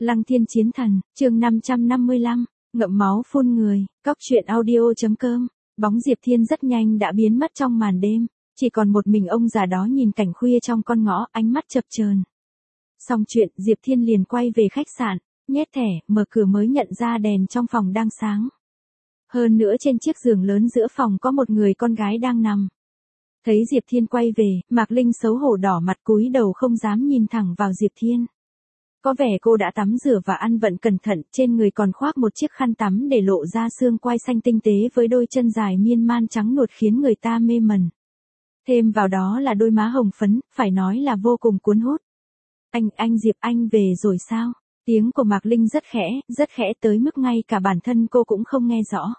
Lăng Thiên Chiến Thần, chương 555, ngậm máu phun người, cóc truyện audio.com. Bóng Diệp Thiên rất nhanh đã biến mất trong màn đêm, chỉ còn một mình ông già đó nhìn cảnh khuya trong con ngõ, ánh mắt chập chờn. Xong chuyện, Diệp Thiên liền quay về khách sạn, nhét thẻ, mở cửa mới nhận ra đèn trong phòng đang sáng. Hơn nữa trên chiếc giường lớn giữa phòng có một người con gái đang nằm. Thấy Diệp Thiên quay về, Mạc Linh xấu hổ đỏ mặt cúi đầu không dám nhìn thẳng vào Diệp Thiên. Có vẻ cô đã tắm rửa và ăn vận cẩn thận, trên người còn khoác một chiếc khăn tắm để lộ ra xương quai xanh tinh tế với đôi chân dài miên man trắng nuột khiến người ta mê mẩn. Thêm vào đó là đôi má hồng phấn, phải nói là vô cùng cuốn hút. Anh Diệp, anh về rồi sao? Tiếng của Mạc Linh rất khẽ tới mức ngay cả bản thân cô cũng không nghe rõ.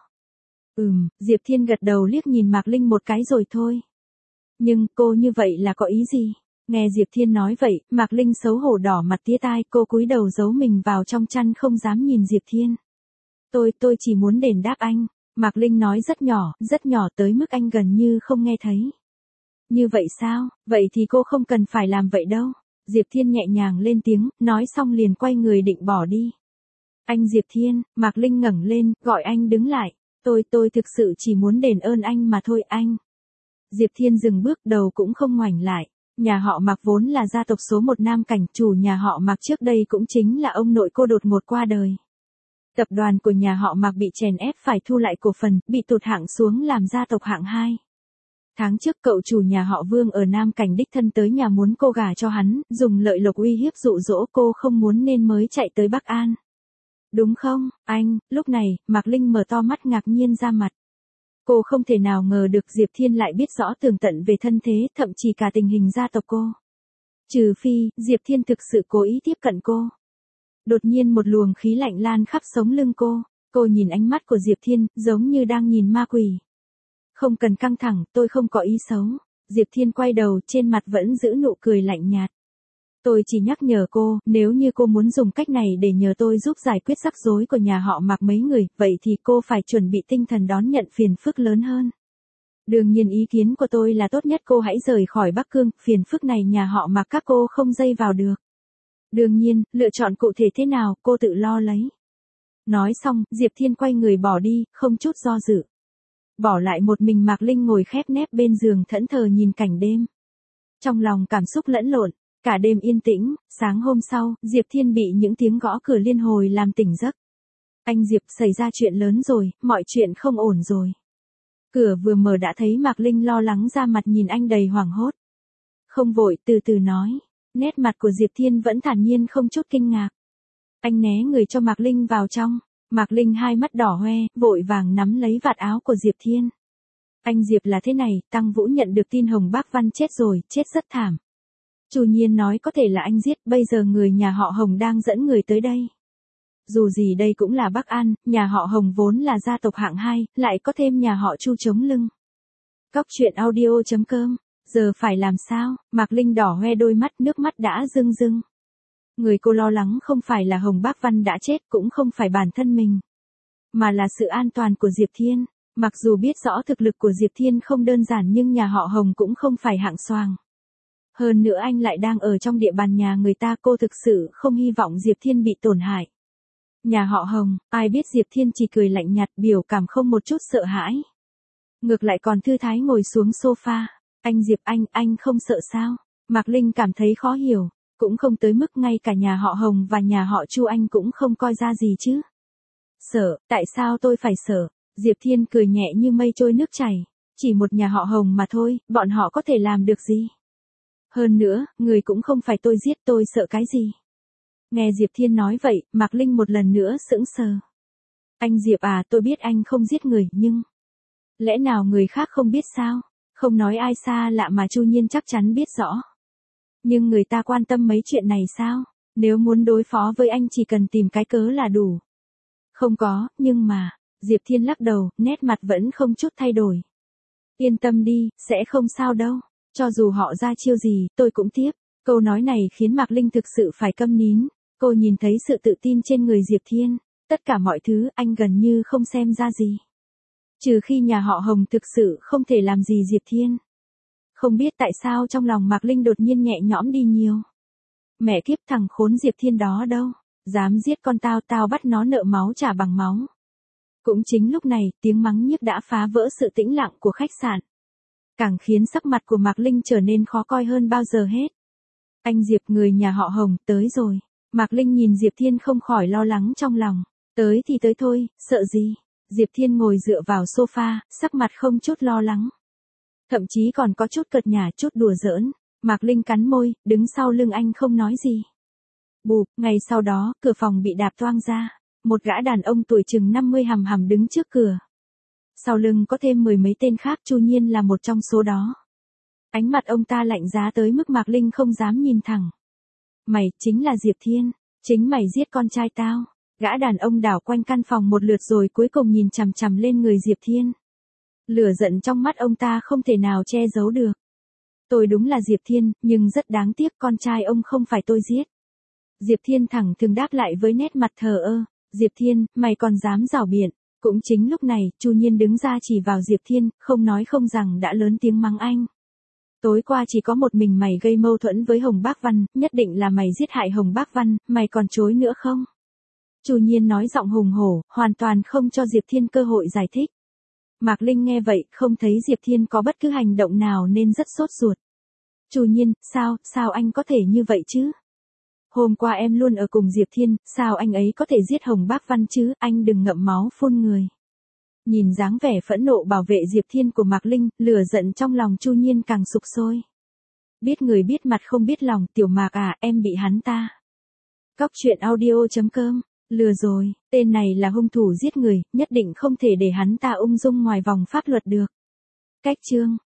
Diệp Thiên gật đầu liếc nhìn Mạc Linh một cái rồi thôi. Nhưng cô như vậy là có ý gì? Nghe Diệp Thiên nói vậy, Mạc Linh xấu hổ đỏ mặt tía tai, cô cúi đầu giấu mình vào trong chăn không dám nhìn Diệp Thiên. Tôi chỉ muốn đền đáp anh. Mạc Linh nói rất nhỏ tới mức anh gần như không nghe thấy. Như vậy sao? Vậy thì cô không cần phải làm vậy đâu. Diệp Thiên nhẹ nhàng lên tiếng, nói xong liền quay người định bỏ đi. Anh Diệp Thiên, Mạc Linh ngẩng lên, gọi anh đứng lại. Tôi thực sự chỉ muốn đền ơn anh mà thôi anh. Diệp Thiên dừng bước, đầu cũng không ngoảnh lại. Nhà họ Mạc vốn là gia tộc số 1 Nam Cảnh, chủ nhà họ Mạc trước đây cũng chính là ông nội cô đột ngột qua đời. Tập đoàn của nhà họ Mạc bị chèn ép phải thu lại cổ phần, bị tụt hạng xuống làm gia tộc hạng 2. Tháng trước cậu chủ nhà họ Vương ở Nam Cảnh đích thân tới nhà muốn cô gả cho hắn, dùng lợi lộc uy hiếp dụ dỗ cô không muốn nên mới chạy tới Bắc An. Đúng không, anh? Lúc này, Mạc Linh mở to mắt ngạc nhiên ra mặt. Cô không thể nào ngờ được Diệp Thiên lại biết rõ tường tận về thân thế, thậm chí cả tình hình gia tộc cô. Trừ phi, Diệp Thiên thực sự cố ý tiếp cận cô. Đột nhiên một luồng khí lạnh lan khắp sống lưng cô nhìn ánh mắt của Diệp Thiên, giống như đang nhìn ma quỷ. Không cần căng thẳng, tôi không có ý xấu. Diệp Thiên quay đầu, trên mặt vẫn giữ nụ cười lạnh nhạt. Tôi chỉ nhắc nhở cô, nếu như cô muốn dùng cách này để nhờ tôi giúp giải quyết rắc rối của nhà họ Mạc mấy người, vậy thì cô phải chuẩn bị tinh thần đón nhận phiền phức lớn hơn. Đương nhiên ý kiến của tôi là tốt nhất cô hãy rời khỏi Bắc Cương, phiền phức này nhà họ Mạc các cô không dây vào được. Đương nhiên, lựa chọn cụ thể thế nào, cô tự lo lấy. Nói xong, Diệp Thiên quay người bỏ đi, không chút do dự. Bỏ lại một mình Mạc Linh ngồi khép nép bên giường thẫn thờ nhìn cảnh đêm. Trong lòng cảm xúc lẫn lộn. Cả đêm yên tĩnh, sáng hôm sau, Diệp Thiên bị những tiếng gõ cửa liên hồi làm tỉnh giấc. Anh Diệp, xảy ra chuyện lớn rồi, mọi chuyện không ổn rồi. Cửa vừa mở đã thấy Mạc Linh lo lắng ra mặt nhìn anh đầy hoảng hốt. Không vội, từ từ nói. Nét mặt của Diệp Thiên vẫn thản nhiên không chút kinh ngạc. Anh né người cho Mạc Linh vào trong. Mạc Linh hai mắt đỏ hoe, vội vàng nắm lấy vạt áo của Diệp Thiên. Anh Diệp là thế này, Tăng Vũ nhận được tin Hồng Bác Văn chết rồi, chết rất thảm. Chu Nhiên nói có thể là anh giết, bây giờ người nhà họ Hồng đang dẫn người tới đây. Dù gì đây cũng là Bắc An, nhà họ Hồng vốn là gia tộc hạng 2, lại có thêm nhà họ Chu chống lưng. Cóc truyện audio.com, giờ phải làm sao? Mạc Linh đỏ hoe đôi mắt, nước mắt đã rưng rưng. Người cô lo lắng không phải là Hồng Bác Văn đã chết, cũng không phải bản thân mình, mà là sự an toàn của Diệp Thiên. Mặc dù biết rõ thực lực của Diệp Thiên không đơn giản nhưng nhà họ Hồng cũng không phải hạng xoàng. Hơn nữa anh lại đang ở trong địa bàn nhà người ta, cô thực sự không hy vọng Diệp Thiên bị tổn hại. Nhà họ Hồng, ai biết Diệp Thiên chỉ cười lạnh nhạt, biểu cảm không một chút sợ hãi. Ngược lại còn thư thái ngồi xuống sofa. Anh Diệp, anh không sợ sao? Mạc Linh cảm thấy khó hiểu, cũng không tới mức ngay cả nhà họ Hồng và nhà họ Chu anh cũng không coi ra gì chứ. Sợ, tại sao tôi phải sợ? Diệp Thiên cười nhẹ như mây trôi nước chảy. Chỉ một nhà họ Hồng mà thôi, bọn họ có thể làm được gì? Hơn nữa, người cũng không phải tôi giết, tôi sợ cái gì? Nghe Diệp Thiên nói vậy, Mạc Linh một lần nữa sững sờ. Anh Diệp à, tôi biết anh không giết người, nhưng... Lẽ nào người khác không biết sao? Không nói ai xa lạ mà Chu Nhiên chắc chắn biết rõ. Nhưng người ta quan tâm mấy chuyện này sao? Nếu muốn đối phó với anh chỉ cần tìm cái cớ là đủ. Không có, nhưng mà... Diệp Thiên lắc đầu, nét mặt vẫn không chút thay đổi. Yên tâm đi, sẽ không sao đâu. Cho dù họ ra chiêu gì, tôi cũng tiếp. Câu nói này khiến Mạc Linh thực sự phải câm nín. Cô nhìn thấy sự tự tin trên người Diệp Thiên. Tất cả mọi thứ anh gần như không xem ra gì. Trừ khi nhà họ Hồng thực sự không thể làm gì Diệp Thiên. Không biết tại sao trong lòng Mạc Linh đột nhiên nhẹ nhõm đi nhiều. Mẹ kiếp, thằng khốn Diệp Thiên đó đâu? Dám giết con tao, tao bắt nó nợ máu trả bằng máu. Cũng chính lúc này, tiếng mắng nhiếc đã phá vỡ sự tĩnh lặng của khách sạn. Càng khiến sắc mặt của Mạc Linh trở nên khó coi hơn bao giờ hết. Anh Diệp, người nhà họ Hồng, tới rồi. Mạc Linh nhìn Diệp Thiên không khỏi lo lắng trong lòng. Tới thì tới thôi, sợ gì? Diệp Thiên ngồi dựa vào sofa, sắc mặt không chút lo lắng. Thậm chí còn có chút cợt nhả, chút đùa giỡn. Mạc Linh cắn môi, đứng sau lưng anh không nói gì. Bụp, ngày sau đó, cửa phòng bị đạp toang ra. Một gã đàn ông tuổi chừng 50 hằm hằm đứng trước cửa. Sau lưng có thêm 10 mấy tên khác, Chu Nhiên là một trong số đó. Ánh mặt ông ta lạnh giá tới mức Mạc Linh không dám nhìn thẳng. Mày, chính là Diệp Thiên, chính mày giết con trai tao. Gã đàn ông đảo quanh căn phòng một lượt rồi cuối cùng nhìn chằm chằm lên người Diệp Thiên. Lửa giận trong mắt ông ta không thể nào che giấu được. Tôi đúng là Diệp Thiên, nhưng rất đáng tiếc con trai ông không phải tôi giết. Diệp Thiên thẳng thừng đáp lại với nét mặt thờ ơ. Diệp Thiên, mày còn dám giảo biện. Cũng chính lúc này, Chu Nhiên đứng ra chỉ vào Diệp Thiên, không nói không rằng đã lớn tiếng mắng anh. Tối qua chỉ có một mình mày gây mâu thuẫn với Hồng Bác Văn, nhất định là mày giết hại Hồng Bác Văn, mày còn chối nữa không? Chu Nhiên nói giọng hùng hổ, hoàn toàn không cho Diệp Thiên cơ hội giải thích. Mạc Linh nghe vậy, không thấy Diệp Thiên có bất cứ hành động nào nên rất sốt ruột. Chu Nhiên, sao anh có thể như vậy chứ? Hôm qua em luôn ở cùng Diệp Thiên, sao anh ấy có thể giết Hồng Bác Văn chứ, anh đừng ngậm máu phun người. Nhìn dáng vẻ phẫn nộ bảo vệ Diệp Thiên của Mạc Linh, lửa giận trong lòng Chu Nhiên càng sục sôi. Biết người biết mặt không biết lòng, tiểu Mạc à, em bị hắn ta. Cóc truyện audio.com, lừa rồi, tên này là hung thủ giết người, nhất định không thể để hắn ta ung dung ngoài vòng pháp luật được. Cách chương